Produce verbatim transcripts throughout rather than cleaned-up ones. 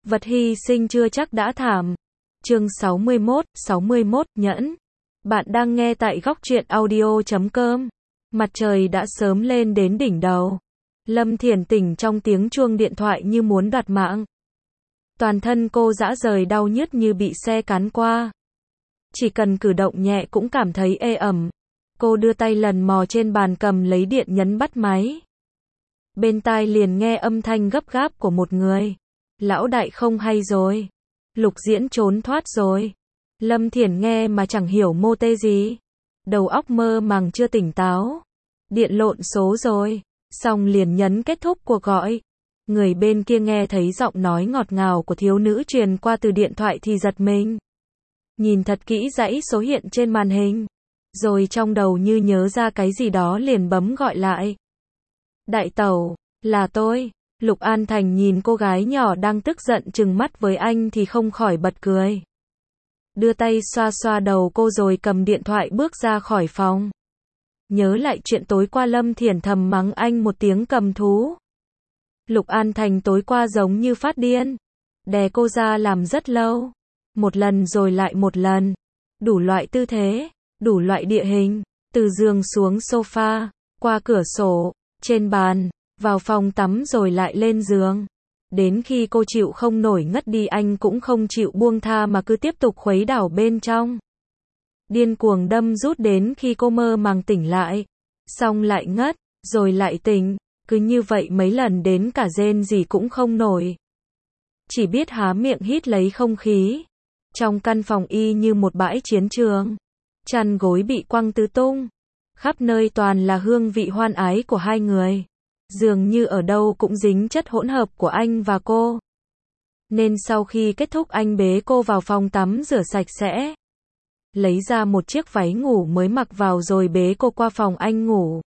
Vật hy sinh chưa chắc đã thảm. Chương sáu mươi mốt, sáu mươi mốt, nhẫn. Bạn đang nghe tại góc truyện audio chấm com. Mặt trời đã sớm lên đến đỉnh đầu. Lâm Thiển tỉnh trong tiếng chuông điện thoại như muốn đoạt mạng. Toàn thân cô rã rời đau nhức như bị xe cán qua. Chỉ cần cử động nhẹ cũng cảm thấy ê ẩm. Cô đưa tay lần mò trên bàn cầm lấy điện nhấn bắt máy. Bên tai liền nghe âm thanh gấp gáp của một người. Lão đại không hay rồi. Lục Diễn trốn thoát rồi. Lâm Thiển nghe mà chẳng hiểu mô tê gì. Đầu óc mơ màng chưa tỉnh táo. Điện lộn số rồi. Xong liền nhấn kết thúc cuộc gọi. Người bên kia nghe thấy giọng nói ngọt ngào của thiếu nữ truyền qua từ điện thoại thì giật mình. Nhìn thật kỹ dãy số hiện trên màn hình. Rồi trong đầu như nhớ ra cái gì đó liền bấm gọi lại. Đại tẩu, là tôi. Lục An Thành nhìn cô gái nhỏ đang tức giận trừng mắt với anh thì không khỏi bật cười. Đưa tay xoa xoa đầu cô rồi cầm điện thoại bước ra khỏi phòng. Nhớ lại chuyện tối qua Lâm Thiển thầm mắng anh một tiếng cầm thú. Lục An Thành tối qua giống như phát điên. Đè cô ra làm rất lâu. Một lần rồi lại một lần. Đủ loại tư thế, đủ loại địa hình. Từ giường xuống sofa, qua cửa sổ, trên bàn, vào phòng tắm rồi lại lên giường. Đến khi cô chịu không nổi ngất đi anh cũng không chịu buông tha mà cứ tiếp tục khuấy đảo bên trong. Điên cuồng đâm rút đến khi cô mơ màng tỉnh lại. Xong lại ngất, rồi lại tỉnh. Cứ như vậy mấy lần đến cả rên gì cũng không nổi. Chỉ biết há miệng hít lấy không khí. Trong căn phòng y như một bãi chiến trường. Chăn gối bị quăng tứ tung. Khắp nơi toàn là hương vị hoan ái của hai người. Dường như ở đâu cũng dính chất hỗn hợp của anh và cô. Nên sau khi kết thúc anh bế cô vào phòng tắm rửa sạch sẽ. Lấy ra một chiếc váy ngủ mới mặc vào rồi bế cô qua phòng anh ngủ.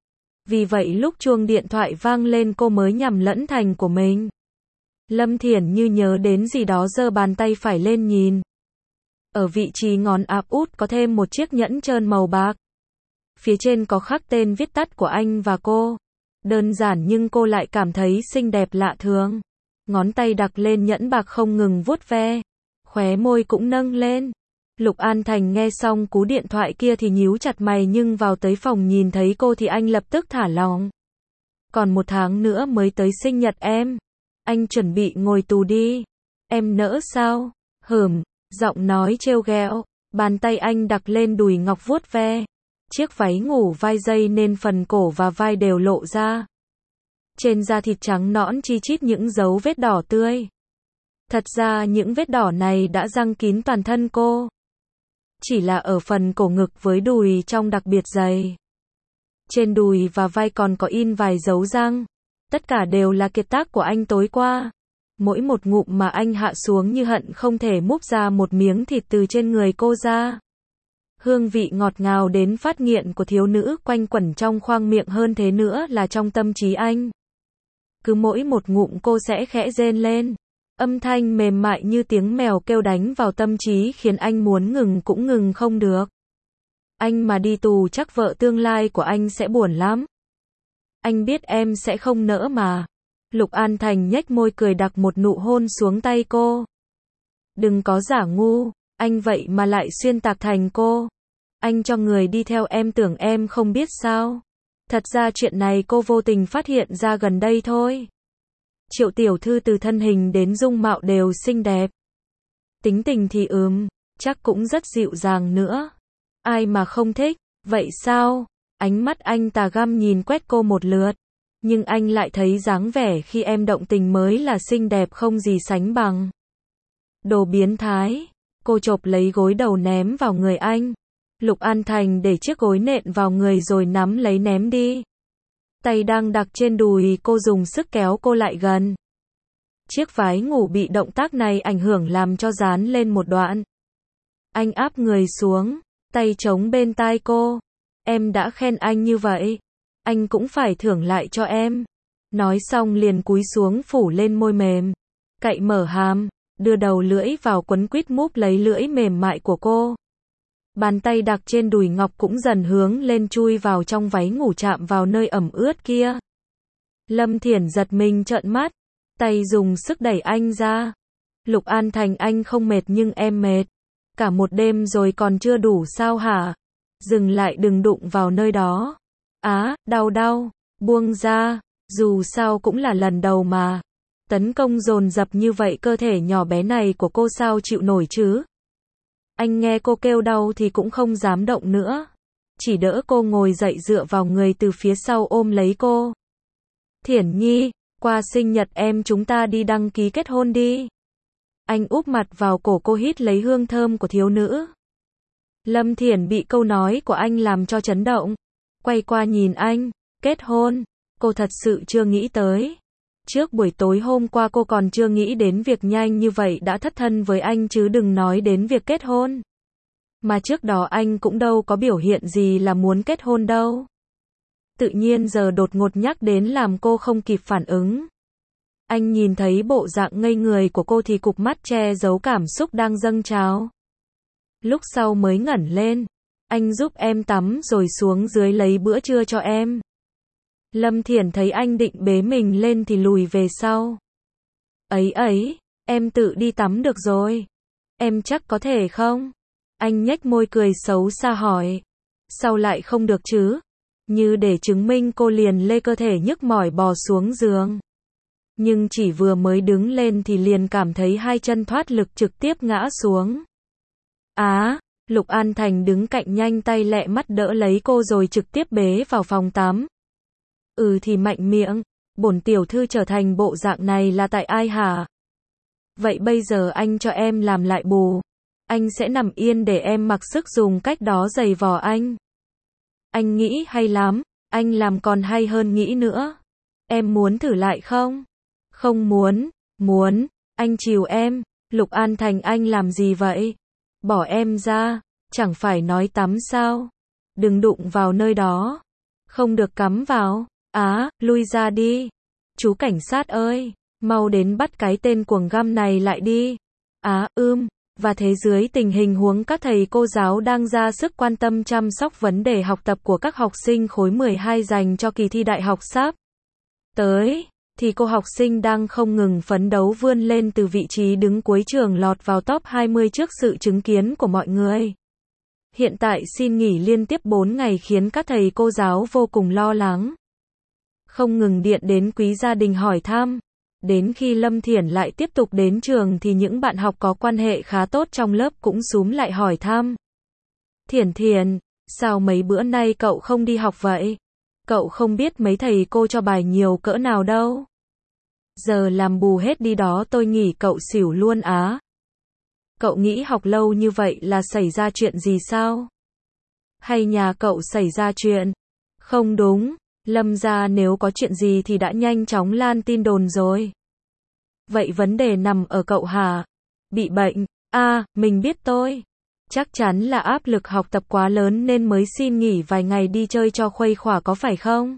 Vì vậy lúc chuông điện thoại vang lên cô mới nhầm lẫn thành của mình. Lâm Thiển như nhớ đến gì đó giơ bàn tay phải lên nhìn. Ở vị trí ngón áp út có thêm một chiếc nhẫn trơn màu bạc. Phía trên có khắc tên viết tắt của anh và cô. Đơn giản nhưng cô lại cảm thấy xinh đẹp lạ thường. Ngón tay đặt lên nhẫn bạc không ngừng vuốt ve. Khóe môi cũng nâng lên. Lục An Thành nghe xong cú điện thoại kia thì nhíu chặt mày nhưng vào tới phòng nhìn thấy cô thì anh lập tức thả lỏng. Còn một tháng nữa mới tới sinh nhật em. Anh chuẩn bị ngồi tù đi. Em nỡ sao? Hửm, giọng nói trêu ghẹo. Bàn tay anh đặt lên đùi ngọc vuốt ve. Chiếc váy ngủ vai dây nên phần cổ và vai đều lộ ra. Trên da thịt trắng nõn chi chít những dấu vết đỏ tươi. Thật ra những vết đỏ này đã răng kín toàn thân cô. Chỉ là ở phần cổ ngực với đùi trong đặc biệt dày. Trên đùi và vai còn có in vài dấu răng. Tất cả đều là kiệt tác của anh tối qua. Mỗi một ngụm mà anh hạ xuống như hận không thể múc ra một miếng thịt từ trên người cô ra. Hương vị ngọt ngào đến phát nghiện của thiếu nữ quanh quẩn trong khoang miệng hơn thế nữa là trong tâm trí anh. Cứ mỗi một ngụm cô sẽ khẽ rên lên. Âm thanh mềm mại như tiếng mèo kêu đánh vào tâm trí khiến anh muốn ngừng cũng ngừng không được. Anh mà đi tù chắc vợ tương lai của anh sẽ buồn lắm. Anh biết em sẽ không nỡ mà. Lục An Thành nhếch môi cười đặt một nụ hôn xuống tay cô. Đừng có giả ngu, anh vậy mà lại xuyên tạc thành cô. Anh cho người đi theo em tưởng em không biết sao. Thật ra chuyện này cô vô tình phát hiện ra gần đây thôi. Triệu tiểu thư từ thân hình đến dung mạo đều xinh đẹp. Tính tình thì ừm, chắc cũng rất dịu dàng nữa. Ai mà không thích, vậy sao? Ánh mắt anh tà găm nhìn quét cô một lượt. Nhưng anh lại thấy dáng vẻ khi em động tình mới là xinh đẹp không gì sánh bằng. Đồ biến thái. Cô chộp lấy gối đầu ném vào người anh. Lục An Thành để chiếc gối nện vào người rồi nắm lấy ném đi. Tay đang đặt trên đùi cô dùng sức kéo cô lại gần. Chiếc váy ngủ bị động tác này ảnh hưởng làm cho dán lên một đoạn. Anh áp người xuống, tay chống bên tai cô. Em đã khen anh như vậy. Anh cũng phải thưởng lại cho em. Nói xong liền cúi xuống phủ lên môi mềm. Cậy mở hàm, đưa đầu lưỡi vào quấn quýt múp lấy lưỡi mềm mại của cô. Bàn tay đặt trên đùi ngọc cũng dần hướng lên chui vào trong váy ngủ chạm vào nơi ẩm ướt kia. Lâm Thiển giật mình trợn mắt. Tay dùng sức đẩy anh ra. Lục An Thành, anh không mệt nhưng em mệt. Cả một đêm rồi còn chưa đủ sao hả? Dừng lại, đừng đụng vào nơi đó. Á, đau đau, buông ra, dù sao cũng là lần đầu mà. Tấn công dồn dập như vậy, cơ thể nhỏ bé này của cô sao chịu nổi chứ? Anh nghe cô kêu đau thì cũng không dám động nữa. Chỉ đỡ cô ngồi dậy, dựa vào người từ phía sau ôm lấy cô. Thiển Nhi, qua sinh nhật em chúng ta đi đăng ký kết hôn đi. Anh úp mặt vào cổ cô, hít lấy hương thơm của thiếu nữ. Lâm Thiển bị câu nói của anh làm cho chấn động. Quay qua nhìn anh. Kết hôn? Cô thật sự chưa nghĩ tới. Trước buổi tối hôm qua cô còn chưa nghĩ đến việc nhanh như vậy đã thất thân với anh, chứ đừng nói đến việc kết hôn. Mà trước đó anh cũng đâu có biểu hiện gì là muốn kết hôn đâu. Tự nhiên giờ đột ngột nhắc đến làm cô không kịp phản ứng. Anh nhìn thấy bộ dạng ngây người của cô thì cụp mắt che giấu cảm xúc đang dâng trào. Lúc sau mới ngẩng lên. Anh giúp em tắm rồi xuống dưới lấy bữa trưa cho em. Lâm Thiển thấy anh định bế mình lên thì lùi về sau. Ấy ấy, em tự đi tắm được rồi. Em chắc có thể không? Anh nhếch môi cười xấu xa hỏi. Sao lại không được chứ? Như để chứng minh, cô liền lê cơ thể nhức mỏi bò xuống giường. Nhưng chỉ vừa mới đứng lên thì liền cảm thấy hai chân thoát lực trực tiếp ngã xuống. Á, Lục An Thành đứng cạnh nhanh tay lẹ mắt đỡ lấy cô rồi trực tiếp bế vào phòng tắm. Ừ thì mạnh miệng, bổn tiểu thư trở thành bộ dạng này là tại ai hả? Vậy bây giờ anh cho em làm lại bù. Anh sẽ nằm yên để em mặc sức dùng cách đó giày vò anh. Anh nghĩ hay lắm, anh làm còn hay hơn nghĩ nữa. Em muốn thử lại không? Không muốn, muốn, anh chiều em. Lục An Thành, anh làm gì vậy? Bỏ em ra, chẳng phải nói tắm sao? Đừng đụng vào nơi đó. Không được cắm vào. Á, lui ra đi. Chú cảnh sát ơi, mau đến bắt cái tên cuồng găm này lại đi. Á, ưm, và thế dưới tình hình huống các thầy cô giáo đang ra sức quan tâm chăm sóc vấn đề học tập của các học sinh khối mười hai dành cho kỳ thi đại học sắp tới, thì cô học sinh đang không ngừng phấn đấu vươn lên từ vị trí đứng cuối trường lọt vào top hai mươi trước sự chứng kiến của mọi người. Hiện tại xin nghỉ liên tiếp bốn ngày khiến các thầy cô giáo vô cùng lo lắng. Không ngừng điện đến quý gia đình hỏi thăm. Đến khi Lâm Thiển lại tiếp tục đến trường thì những bạn học có quan hệ khá tốt trong lớp cũng xúm lại hỏi thăm. Thiển Thiển, sao mấy bữa nay cậu không đi học vậy? Cậu không biết mấy thầy cô cho bài nhiều cỡ nào đâu. Giờ làm bù hết đi đó, tôi nghỉ cậu xỉu luôn á. Cậu nghĩ học lâu như vậy là xảy ra chuyện gì sao? Hay nhà cậu xảy ra chuyện? Không đúng. Lâm gia nếu có chuyện gì thì đã nhanh chóng lan tin đồn rồi. Vậy vấn đề nằm ở cậu hả? Bị bệnh? À, mình biết tôi. Chắc chắn là áp lực học tập quá lớn nên mới xin nghỉ vài ngày đi chơi cho khuây khỏa có phải không?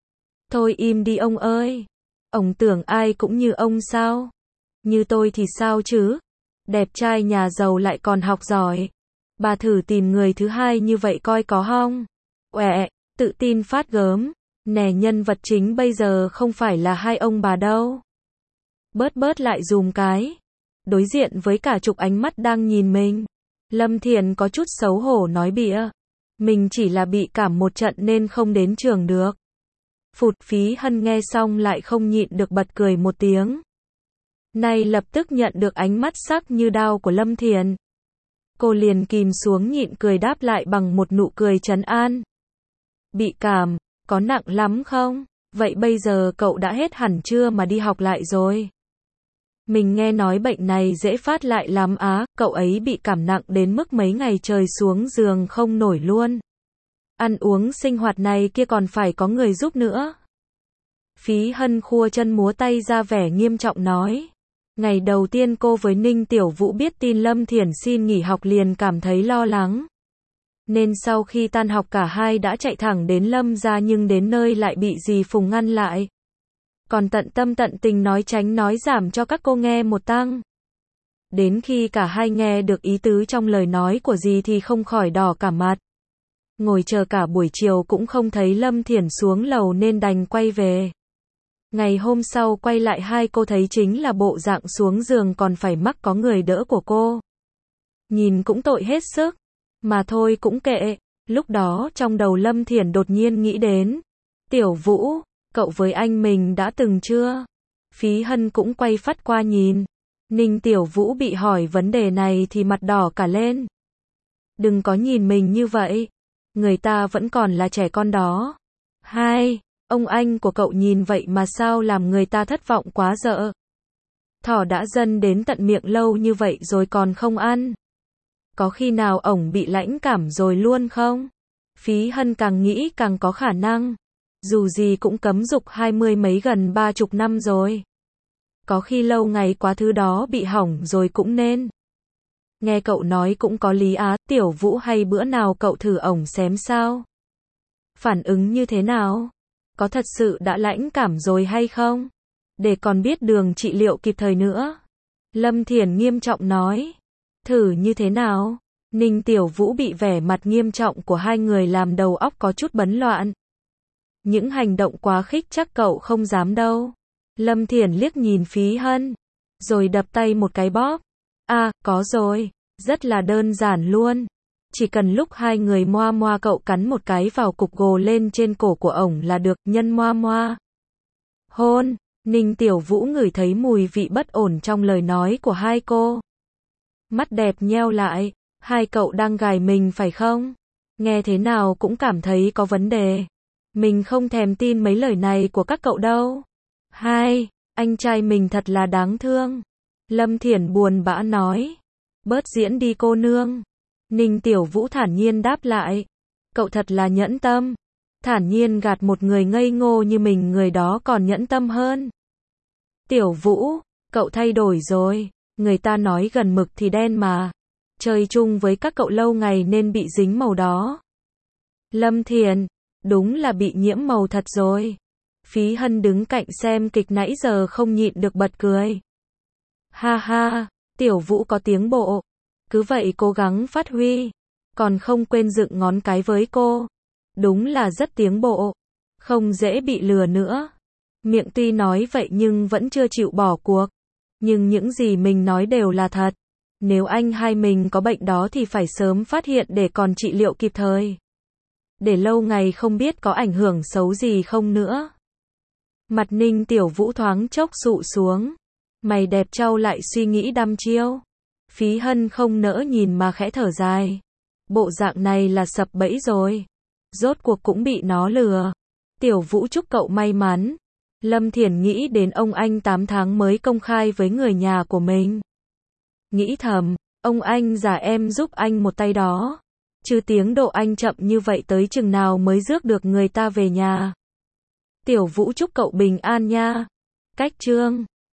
Thôi im đi ông ơi. Ông tưởng ai cũng như ông sao? Như tôi thì sao chứ? Đẹp trai nhà giàu lại còn học giỏi. Bà thử tìm người thứ hai như vậy coi có không? Uẹ, tự tin phát gớm. Nè, nhân vật chính bây giờ không phải là hai ông bà đâu. Bớt bớt lại dùm cái. Đối diện với cả chục ánh mắt đang nhìn mình, Lâm Thiển có chút xấu hổ nói bịa. Mình chỉ là bị cảm một trận nên không đến trường được. Phụt, Phí Hân nghe xong lại không nhịn được bật cười một tiếng. Nay lập tức nhận được ánh mắt sắc như đao của Lâm Thiển. Cô liền kìm xuống nhịn cười đáp lại bằng một nụ cười trấn an. Bị cảm, có nặng lắm không? Vậy bây giờ cậu đã hết hẳn chưa mà đi học lại rồi? Mình nghe nói bệnh này dễ phát lại lắm á, cậu ấy bị cảm nặng đến mức mấy ngày trời xuống giường không nổi luôn. Ăn uống sinh hoạt này kia còn phải có người giúp nữa. Phí Hân khua chân múa tay ra vẻ nghiêm trọng nói. Ngày đầu tiên cô với Ninh Tiểu Vũ biết tin Lâm Thiển xin nghỉ học liền cảm thấy lo lắng. Nên sau khi tan học cả hai đã chạy thẳng đến Lâm gia, nhưng đến nơi lại bị dì Phùng ngăn lại. Còn tận tâm tận tình nói tránh nói giảm cho các cô nghe một tăng. Đến khi cả hai nghe được ý tứ trong lời nói của dì thì không khỏi đỏ cả mặt. Ngồi chờ cả buổi chiều cũng không thấy Lâm Thiển xuống lầu nên đành quay về. Ngày hôm sau quay lại hai cô thấy chính là bộ dạng xuống giường còn phải mắc có người đỡ của cô. Nhìn cũng tội hết sức. Mà thôi cũng kệ. Lúc đó trong đầu Lâm Thiển đột nhiên nghĩ đến. Tiểu Vũ, cậu với anh mình đã từng chưa? Phí Hân cũng quay phát qua nhìn. Ninh Tiểu Vũ bị hỏi vấn đề này thì mặt đỏ cả lên. Đừng có nhìn mình như vậy. Người ta vẫn còn là trẻ con đó. Hai, ông anh của cậu nhìn vậy mà sao làm người ta thất vọng quá dợ. Thỏ đã dâng đến tận miệng lâu như vậy rồi còn không ăn. Có khi nào ổng bị lãnh cảm rồi luôn không? Phí Hân càng nghĩ càng có khả năng. Dù gì cũng cấm dục hai mươi mấy gần ba chục năm rồi. Có khi lâu ngày quá thứ đó bị hỏng rồi cũng nên. Nghe cậu nói cũng có lý á, Tiểu Vũ hay bữa nào cậu thử ổng xém sao? Phản ứng như thế nào? Có thật sự đã lãnh cảm rồi hay không? Để còn biết đường trị liệu kịp thời nữa. Lâm Thiển nghiêm trọng nói. Thử như thế nào? Ninh Tiểu Vũ bị vẻ mặt nghiêm trọng của hai người làm đầu óc có chút bấn loạn. Những hành động quá khích chắc cậu không dám đâu. Lâm Thiển liếc nhìn Phí Hân. Rồi đập tay một cái bóp. À, có rồi. Rất là đơn giản luôn. Chỉ cần lúc hai người moa moa cậu cắn một cái vào cục gồ lên trên cổ của ổng là được, nhân moa moa. Hôn. Ninh Tiểu Vũ ngửi thấy mùi vị bất ổn trong lời nói của hai cô. Mắt đẹp nheo lại. Hai cậu đang gài mình phải không? Nghe thế nào cũng cảm thấy có vấn đề. Mình không thèm tin mấy lời này của các cậu đâu. Hai, anh trai mình thật là đáng thương. Lâm Thiển buồn bã nói. Bớt diễn đi cô nương. Ninh Tiểu Vũ thản nhiên đáp lại. Cậu thật là nhẫn tâm. Thản nhiên gạt một người ngây ngô như mình, người đó còn nhẫn tâm hơn. Tiểu Vũ, cậu thay đổi rồi. Người ta nói gần mực thì đen mà. Chơi chung với các cậu lâu ngày nên bị dính màu đó. Lâm Thiển, đúng là bị nhiễm màu thật rồi. Phí Hân đứng cạnh xem kịch nãy giờ không nhịn được bật cười. Ha ha, Tiểu Vũ có tiếng bộ. Cứ vậy cố gắng phát huy. Còn không quên dựng ngón cái với cô. Đúng là rất tiếng bộ. Không dễ bị lừa nữa. Miệng tuy nói vậy nhưng vẫn chưa chịu bỏ cuộc. Nhưng những gì mình nói đều là thật. Nếu anh hai mình có bệnh đó thì phải sớm phát hiện để còn trị liệu kịp thời. Để lâu ngày không biết có ảnh hưởng xấu gì không nữa. Mặt Ninh Tiểu Vũ thoáng chốc sụ xuống. Mày đẹp trao lại suy nghĩ đăm chiêu. Phí Hân không nỡ nhìn mà khẽ thở dài. Bộ dạng này là sập bẫy rồi. Rốt cuộc cũng bị nó lừa. Tiểu Vũ chúc cậu may mắn. Lâm Thiển nghĩ đến ông anh tám tháng mới công khai với người nhà của mình. Nghĩ thầm, ông anh già em giúp anh một tay đó. Chứ tiếng độ anh chậm như vậy tới chừng nào mới rước được người ta về nhà. Tiểu Vũ chúc cậu bình an nha. Cách chương